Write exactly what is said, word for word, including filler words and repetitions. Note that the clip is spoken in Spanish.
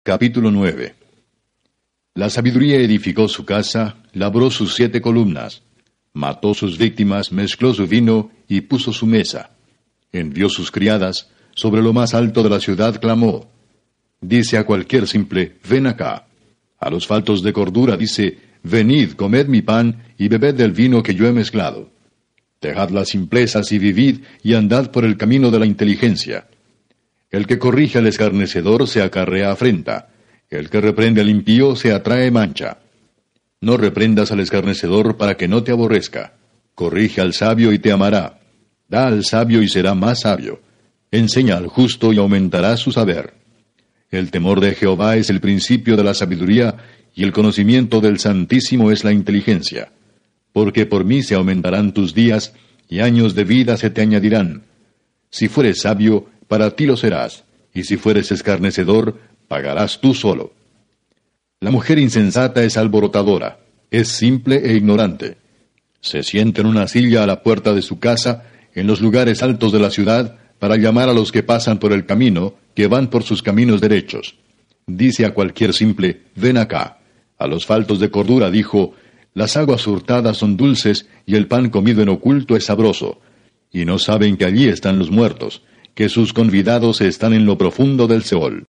Capítulo nueve. La sabiduría edificó su casa, labró sus siete columnas, mató sus víctimas, mezcló su vino y puso su mesa. Envió sus criadas, sobre lo más alto de la ciudad clamó. Dice a cualquier simple, ven acá. A los faltos de cordura dice, venid, comed mi pan y bebed del vino que yo he mezclado. Dejad las simplezas y vivid y andad por el camino de la inteligencia. El que corrige al escarnecedor se acarrea afrenta. El que reprende al impío se atrae mancha. No reprendas al escarnecedor para que no te aborrezca. Corrige al sabio y te amará. Da al sabio y será más sabio. Enseña al justo y aumentará su saber. El temor de Jehová es el principio de la sabiduría, y el conocimiento del Santísimo es la inteligencia. Porque por mí se aumentarán tus días, y años de vida se te añadirán. Si fueres sabio, para ti lo serás, y si fueres escarnecedor, pagarás tú solo. La mujer insensata es alborotadora, es simple e ignorante. Se sienta en una silla a la puerta de su casa, en los lugares altos de la ciudad, para llamar a los que pasan por el camino, que van por sus caminos derechos. Dice a cualquier simple, ven acá. A los faltos de cordura dijo, las aguas hurtadas son dulces, y el pan comido en oculto es sabroso. Y no saben que allí están los muertos, que sus convidados están en lo profundo del Seol.